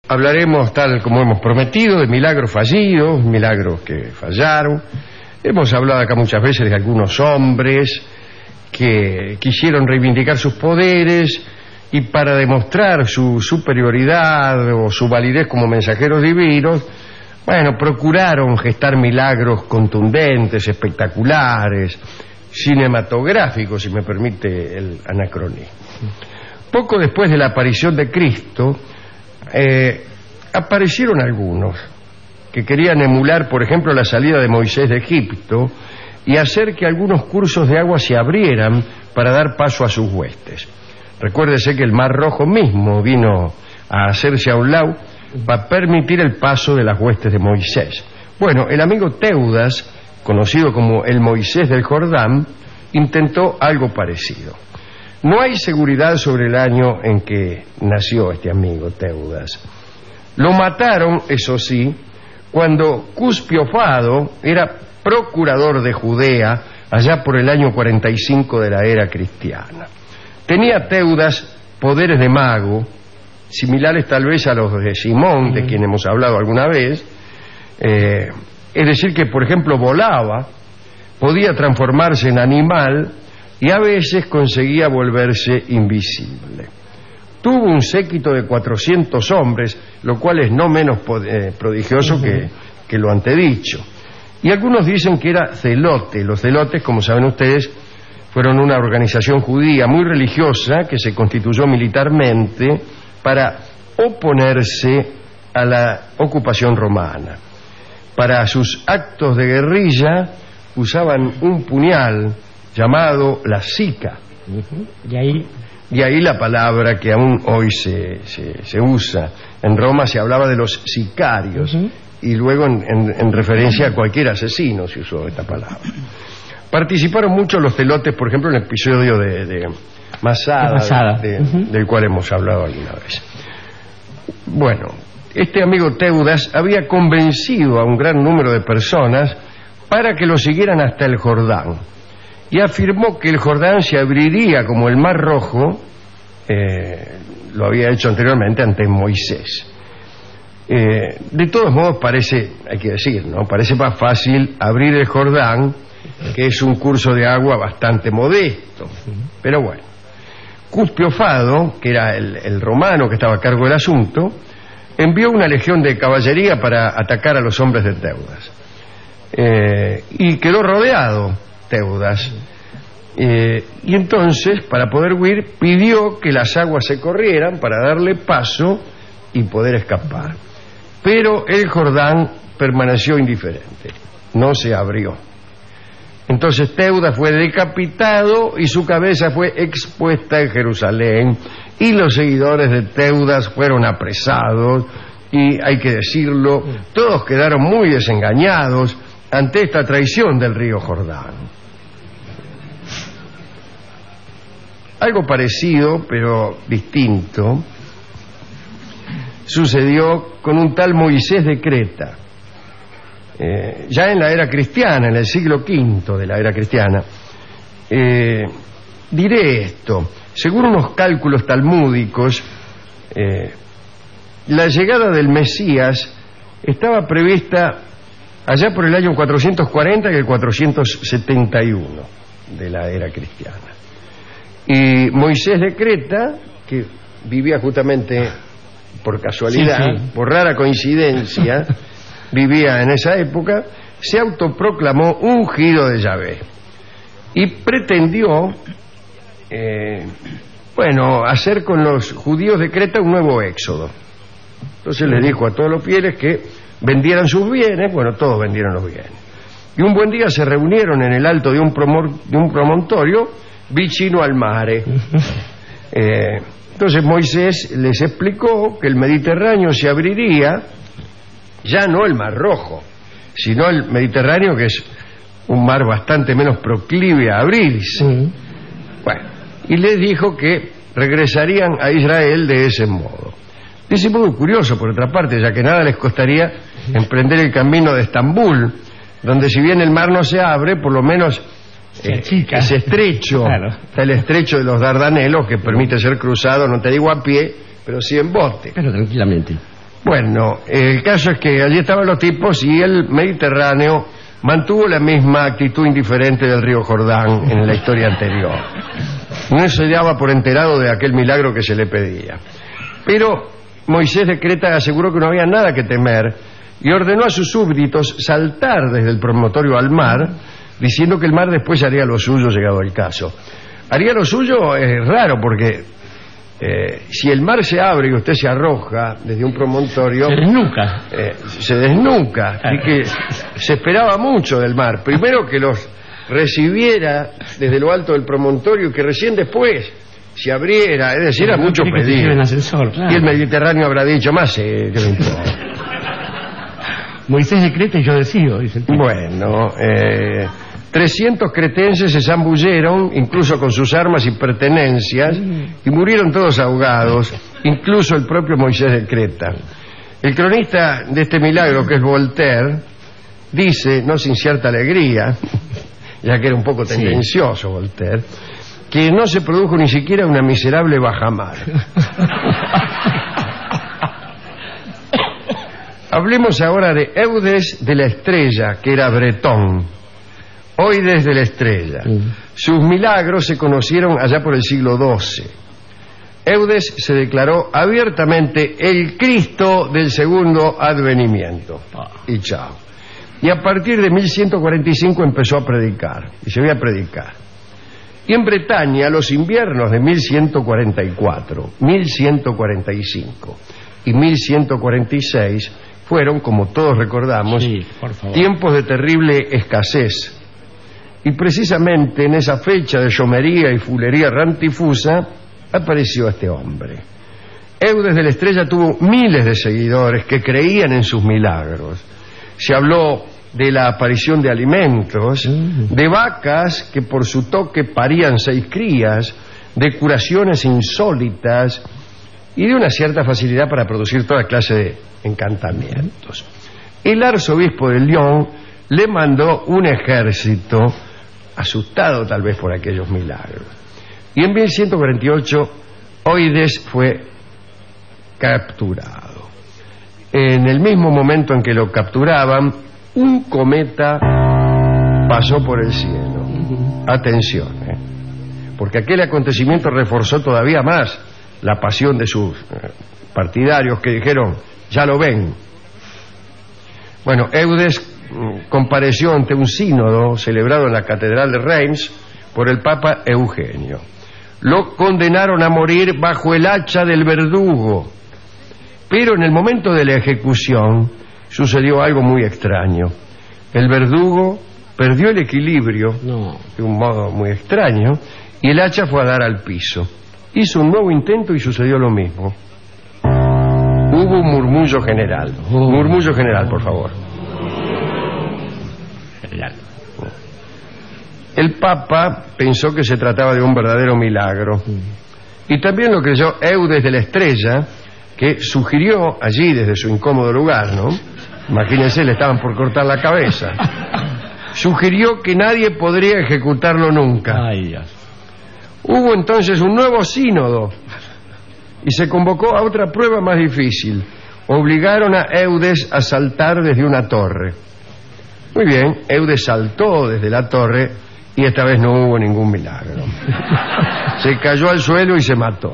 hablaremos, tal como hemos prometido, de milagros fallidos, milagros que fallaron. Hemos hablado acá muchas veces de algunos hombres que quisieron reivindicar sus poderes y para demostrar su superioridad o su validez como mensajeros divinos, bueno, procuraron gestar milagros contundentes, espectaculares, cinematográficos, si me permite el anacronismo. Poco después de la aparición de Cristo, aparecieron algunos que querían emular, por ejemplo, la salida de Moisés de Egipto y hacer que algunos cursos de agua se abrieran para dar paso a sus huestes. Recuérdese que el Mar Rojo mismo vino a hacerse a un lado para permitir el paso de las huestes de Moisés. Bueno, el amigo Teudas, conocido como el Moisés del Jordán, intentó algo parecido. No hay seguridad sobre el año en que nació este amigo Teudas. Lo mataron, eso sí, cuando Cuspio Fado era procurador de Judea allá por el año 45 de la era cristiana. Tenía Teudas poderes de mago, similares tal vez a los de Simón, de quien hemos hablado alguna vez. Es decir que, por ejemplo, volaba, podía transformarse en animal y a veces conseguía volverse invisible. Tuvo un séquito de 400 hombres, lo cual es no menos prodigioso que lo antedicho. Y algunos dicen que era celote. Los celotes, como saben ustedes, fueron una organización judía muy religiosa que se constituyó militarmente para oponerse a la ocupación romana. Para sus actos de guerrilla usaban un puñal llamado la sica. De ahí la palabra que aún hoy se usa. En Roma se hablaba de los sicarios y luego en referencia a cualquier asesino se usó esta palabra. Participaron mucho los celotes, por ejemplo, en el episodio de Masada. Del cual hemos hablado alguna vez. Bueno, este amigo Teudas había convencido a un gran número de personas para que lo siguieran hasta el Jordán y afirmó que el Jordán se abriría como el Mar Rojo, lo había hecho anteriormente ante Moisés. De todos modos parece, hay que decir, ¿no? Parece más fácil abrir el Jordán, que es un curso de agua bastante modesto. Pero bueno, Cuspio Fado, que era el romano que estaba a cargo del asunto, envió una legión de caballería para atacar a los hombres de Teudas. Y quedó rodeado Teudas. Y entonces, para poder huir, pidió que las aguas se corrieran para darle paso y poder escapar. Pero el Jordán permaneció indiferente, no se abrió. Entonces Teudas fue decapitado y su cabeza fue expuesta en Jerusalén, y los seguidores de Teudas fueron apresados, y hay que decirlo, todos quedaron muy desengañados ante esta traición del río Jordán. Algo parecido, pero distinto, sucedió con un tal Moisés de Creta. Ya en la era cristiana, en el siglo V de la era cristiana. Diré esto: según unos cálculos talmúdicos, la llegada del Mesías estaba prevista allá por el año 440 y el 471 de la era cristiana. Y Moisés de Creta, que vivía justamente por casualidad, por rara coincidencia, vivía en esa época, se autoproclamó ungido de Yahvé y pretendió hacer con los judíos de Creta un nuevo éxodo. Entonces les dijo a todos los fieles que vendieran sus bienes. Bueno, todos vendieron los bienes, y un buen día se reunieron en el alto de un promontorio vicino al mare. Entonces Moisés les explicó que el Mediterráneo se abriría, ya no el Mar Rojo, sino el Mediterráneo, que es un mar bastante menos proclive a abrirse. Bueno, y les dijo que regresarían a Israel de ese modo. De ese modo curioso, por otra parte, ya que nada les costaría emprender el camino de Estambul, donde si bien el mar no se abre, por lo menos es estrecho. Claro. Está el estrecho de los Dardanelos, que permite ser cruzado, no te digo a pie, pero sí en bote. Pero tranquilamente. Bueno, el caso es que allí estaban los tipos y el Mediterráneo mantuvo la misma actitud indiferente del río Jordán en la historia anterior. No se daba por enterado de aquel milagro que se le pedía. Pero Moisés de Creta aseguró que no había nada que temer y ordenó a sus súbditos saltar desde el promontorio al mar, diciendo que el mar después haría lo suyo llegado el caso. Haría lo suyo es raro porque si el mar se abre y usted se arroja desde un promontorio, se desnuca. Así que se esperaba mucho del mar. Primero que los recibiera desde lo alto del promontorio y que recién después se abriera, es decir, era mucho pedir. Y el Mediterráneo habrá dicho más, ¿qué me importa? Moisés de Creta y yo decido, dice el tipo. Bueno, 300 cretenses se zambulleron, incluso con sus armas y pertenencias, y murieron todos ahogados, incluso el propio Moisés de Creta. El cronista de este milagro, que es Voltaire, dice, no sin cierta alegría, ya que era un poco tendencioso Voltaire, que no se produjo ni siquiera una miserable bajamar. Hablemos ahora de Eudes de la Estrella, que era bretón. Oides de la Estrella. Sus milagros se conocieron allá por el siglo XII. Eudes se declaró abiertamente el Cristo del segundo advenimiento. Y chao. Y a partir de 1145 empezó a predicar. Y se veía a predicar. Y en Bretaña, los inviernos de 1144, 1145 y 1146 fueron, como todos recordamos, tiempos de terrible escasez. Y precisamente en esa fecha de llomería y fulería rantifusa apareció este hombre. Eudes de la Estrella tuvo miles de seguidores que creían en sus milagros. Se habló de la aparición de alimentos, de vacas que por su toque parían 6 crías, de curaciones insólitas y de una cierta facilidad para producir toda clase de encantamientos. El arzobispo de Lyon le mandó un ejército, asustado tal vez por aquellos milagros. Y en 1148 Oides fue capturado. En el mismo momento en que lo capturaban, un cometa pasó por el cielo. Atención, porque aquel acontecimiento reforzó todavía más la pasión de sus partidarios que dijeron, ya lo ven. Bueno, Eudes compareció ante un sínodo celebrado en la Catedral de Reims por el Papa Eugenio. Lo condenaron a morir bajo el hacha del verdugo, pero en el momento de la ejecución sucedió algo muy extraño. El verdugo perdió el equilibrio de un modo muy extraño y el hacha fue a dar al piso. Hizo un nuevo intento y sucedió lo mismo. Hubo un murmullo general. Murmullo general, por favor. El Papa pensó que se trataba de un verdadero milagro. Y también lo creyó Eudes de la Estrella, que sugirió allí desde su incómodo lugar, ¿no? Imagínense, le estaban por cortar la cabeza. Sugirió que nadie podría ejecutarlo nunca. Ay, Dios. Hubo entonces un nuevo sínodo y se convocó a otra prueba más difícil. Obligaron a Eudes a saltar desde una torre. Muy bien, Eudes saltó desde la torre y esta vez no hubo ningún milagro. Se cayó al suelo y se mató.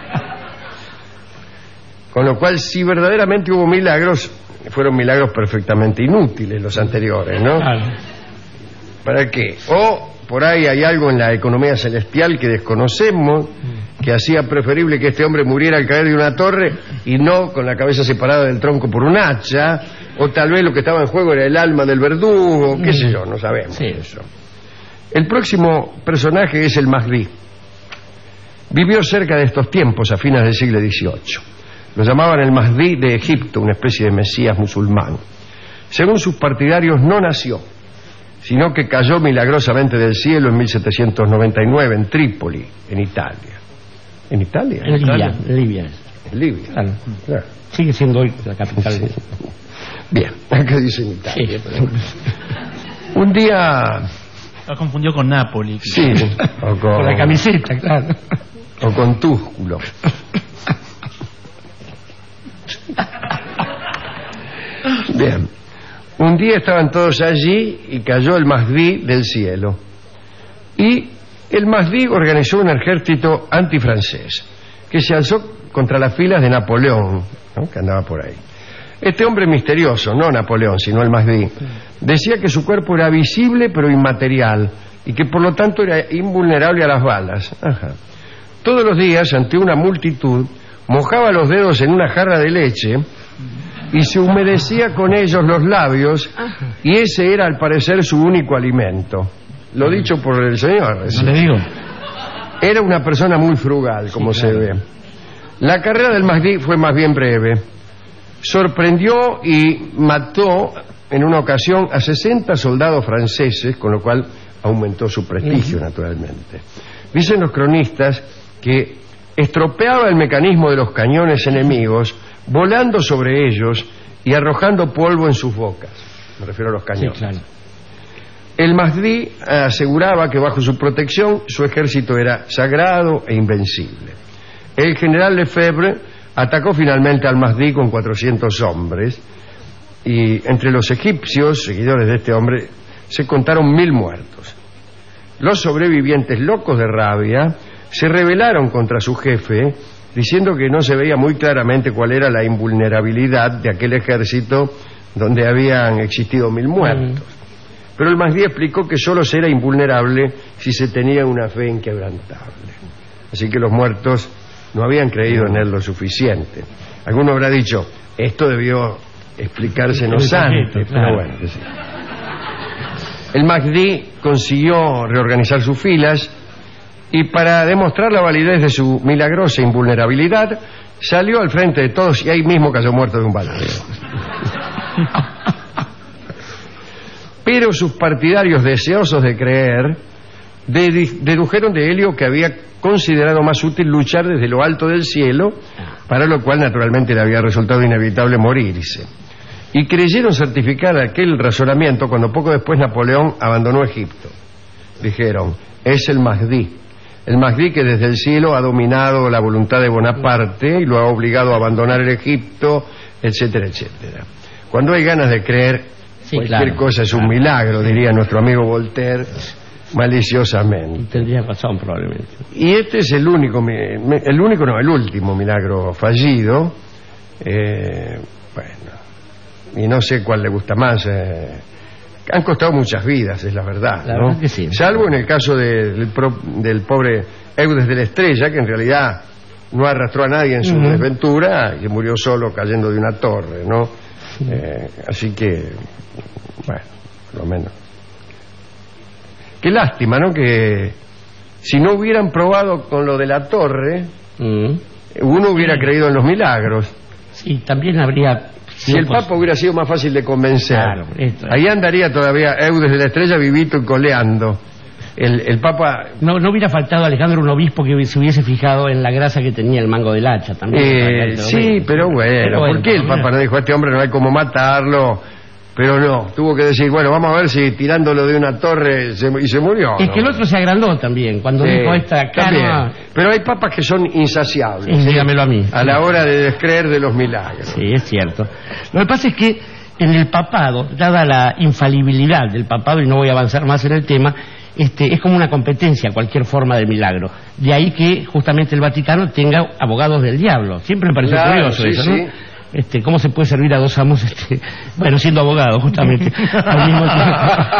Con lo cual, si verdaderamente hubo milagros, fueron milagros perfectamente inútiles los anteriores, ¿no? Claro. ¿Para qué? O por ahí hay algo en la economía celestial que desconocemos, que hacía preferible que este hombre muriera al caer de una torre y no con la cabeza separada del tronco por un hacha, o tal vez lo que estaba en juego era el alma del verdugo, qué sé yo, no sabemos eso. El próximo personaje es el Mahdi. Vivió cerca de estos tiempos, a fines del siglo XVIII. Lo llamaban el Mahdi de Egipto, una especie de mesías musulmán. Según sus partidarios, no nació, sino que cayó milagrosamente del cielo en 1799 en Trípoli, en Italia. ¿En Italia? En Libia. En Libia. En Libia. Claro. Claro. Sigue siendo hoy la capital. Sí. Bien, acá dice en Italia. Sí. Pero... Un día... Lo confundió con Nápoli. Sí, o Con la camiseta, claro. O con Túsculo. Un día estaban todos allí y cayó el Mahdi del cielo. Y el Mahdi organizó un ejército antifrancés que se alzó contra las filas de Napoleón, ¿no?, que andaba por ahí. Este hombre misterioso, no Napoleón, sino el Mahdi, decía que su cuerpo era visible pero inmaterial y que por lo tanto era invulnerable a las balas. Ajá. Todos los días, ante una multitud, mojaba los dedos en una jarra de leche y se humedecía con ellos los labios, y ese era al parecer su único alimento. Lo dicho por el señor. No le digo. Era una persona muy frugal, como se ve. La carrera del Mahdi fue más bien breve. Sorprendió y mató en una ocasión a 60 soldados franceses, con lo cual aumentó su prestigio, naturalmente. Dicen los cronistas que estropeaba el mecanismo de los cañones enemigos, volando sobre ellos y arrojando polvo en sus bocas. Me refiero a los cañones. Sí, claro. El Mahdi aseguraba que bajo su protección su ejército era sagrado e invencible. El general Lefebvre atacó finalmente al Mahdi con 400 hombres, y entre los egipcios, seguidores de este hombre, se contaron 1000 muertos. Los sobrevivientes, locos de rabia, se rebelaron contra su jefe, diciendo que no se veía muy claramente cuál era la invulnerabilidad de aquel ejército donde habían existido 1000 muertos. Pero el Mahdi explicó que solo se era invulnerable si se tenía una fe inquebrantable. Así que los muertos no habían creído en él lo suficiente. Alguno habrá dicho, esto debió explicársenos antes, pero bueno, que sí. El Mahdi consiguió reorganizar sus filas y, para demostrar la validez de su milagrosa invulnerabilidad, salió al frente de todos y ahí mismo cayó muerto de un balazo. Pero sus partidarios, deseosos de creer, dedujeron de Helio que había considerado más útil luchar desde lo alto del cielo, para lo cual naturalmente le había resultado inevitable morirse. Y creyeron certificar aquel razonamiento cuando poco después Napoleón abandonó Egipto. Dijeron, es el Mahdi que desde el cielo ha dominado la voluntad de Bonaparte y lo ha obligado a abandonar el Egipto, etcétera, etcétera. Cuando hay ganas de creer, cualquier cosa es un milagro, diría nuestro amigo Voltaire, maliciosamente. Tendría razón, probablemente. Y este es el último milagro fallido. Bueno, y no sé cuál le gusta más. Han costado muchas vidas, es la verdad, la ¿no? verdad que sí. Salvo en el caso del pobre Eudes de la Estrella, que en realidad no arrastró a nadie en su desventura y murió solo cayendo de una torre, ¿no? Así que, bueno, por lo menos. Qué lástima, ¿no? Que si no hubieran probado con lo de la torre, uno hubiera creído en los milagros. Sí, también habría... Si el Papa hubiera sido más fácil de convencer, claro, ahí andaría todavía Eudes de la Estrella vivito y coleando. El Papa... No hubiera faltado Alejandro un obispo que se hubiese fijado en la grasa que tenía el mango del hacha también. Sí, pero bueno, ¿por qué el Papa no dijo, a este hombre no hay cómo matarlo? Pero no, tuvo que decir, bueno, vamos a ver si tirándolo de una torre y se murió. Es ¿no? que el otro se agrandó también, cuando dijo esta cama... Pero hay papas que son insaciables. Sí, dígamelo a mí. A la hora de descreer de los milagros. Sí, es cierto. Lo que pasa es que en el papado, dada la infalibilidad del papado, y no voy a avanzar más en el tema, es como una competencia cualquier forma de milagro. De ahí que justamente el Vaticano tenga abogados del diablo. Siempre me pareció curioso eso, ¿no? ¿Cómo se puede servir a dos amos? Bueno, siendo abogado, justamente. Al mismo tiempo.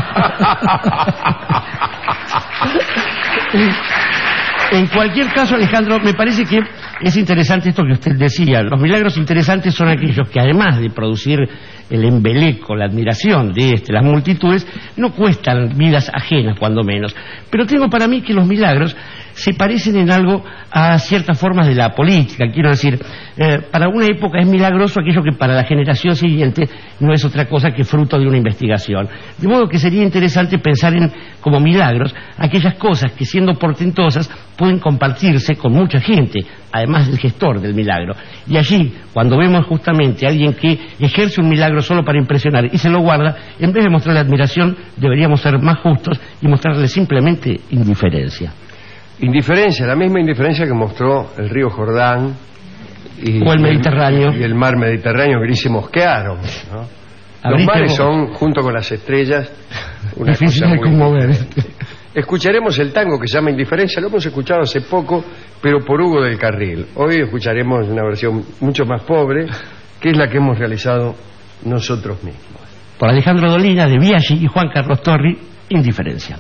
En cualquier caso, Alejandro, me parece que es interesante esto que usted decía. Los milagros interesantes son aquellos que, además de producir el embeleco, la admiración de las multitudes, no cuestan vidas ajenas, cuando menos. Pero tengo para mí que los milagros se parecen en algo a ciertas formas de la política. Quiero decir, para una época es milagroso aquello que para la generación siguiente no es otra cosa que fruto de una investigación. De modo que sería interesante pensar en, como milagros, aquellas cosas que, siendo portentosas, pueden compartirse con mucha gente, además del gestor del milagro. Y allí, cuando vemos justamente a alguien que ejerce un milagro solo para impresionar y se lo guarda, en vez de mostrarle admiración, deberíamos ser más justos y mostrarle simplemente indiferencia. Indiferencia, la misma indiferencia que mostró el río Jordán o el Mediterráneo y el mar Mediterráneo, que se mosquearon, ¿no? Los mares son, junto con las estrellas, una difícil cosa de muy... conmover. Escucharemos el tango que se llama Indiferencia. Lo hemos escuchado hace poco, pero por Hugo del Carril. Hoy escucharemos una versión mucho más pobre, que es la que hemos realizado nosotros mismos. Por Alejandro Dolina, de Biaggi y Juan Carlos Torri, Indiferencia.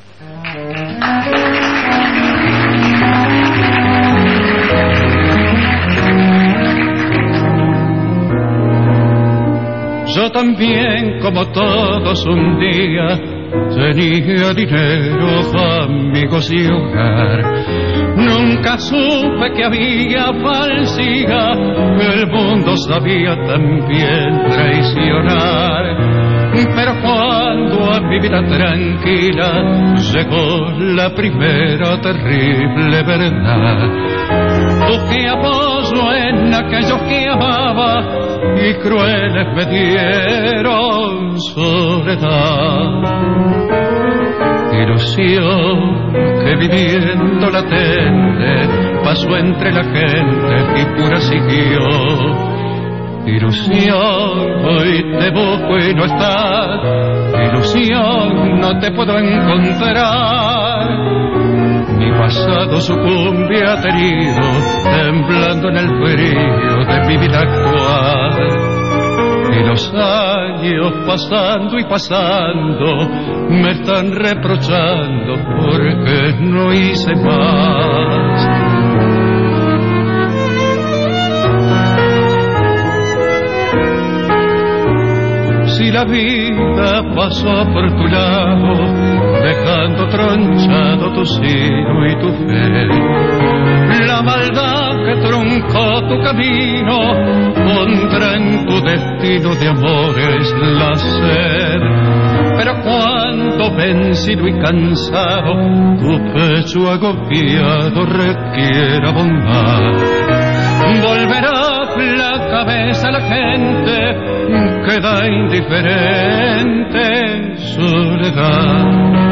Yo también, como todos un día, tenía dinero, amigos y hogar. Nunca supe que había falsidad, que el mundo sabía también traicionar. Pero cuando a mi vida tranquila llegó la primera terrible verdad, busqué apoyo en aquellos que amaba y crueles me dieron soledad. Ilusión que viviendo latente pasó entre la gente y pura siguió. Ilusión, hoy te busco y no estás. Ilusión, no te puedo encontrar. Mi pasado sucumbe aterido, temblando en el frío de mi vida actual. Y los años pasando y pasando me están reprochando porque no hice más. Si la vida pasó por tu lado, dejando tronchado tu sino y tu fe, la maldad que truncó tu camino pondrá en tu destino de amores la sed. Pero cuando vencido y cansado tu pecho agobiado requiera bondad, volverá la cabeza a la gente, queda indiferente soledad.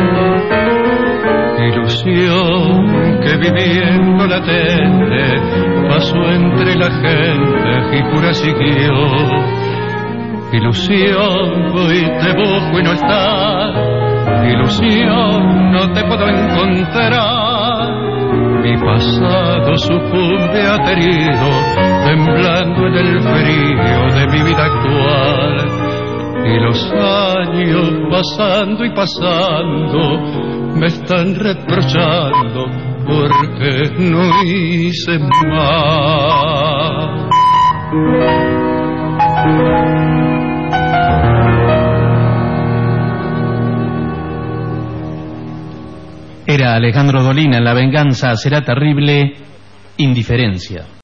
Ilusión que viviendo latente pasó entre la gente y pura siguió. Ilusión, hoy te busco y no estás. Ilusión, no te puedo encontrar. Mi pasado sucumbe aterido, temblando en el frío de mi vida actual. Y los años pasando y pasando me están reprochando porque no hice más. Era Alejandro Dolina en La venganza será terrible, Indiferencia.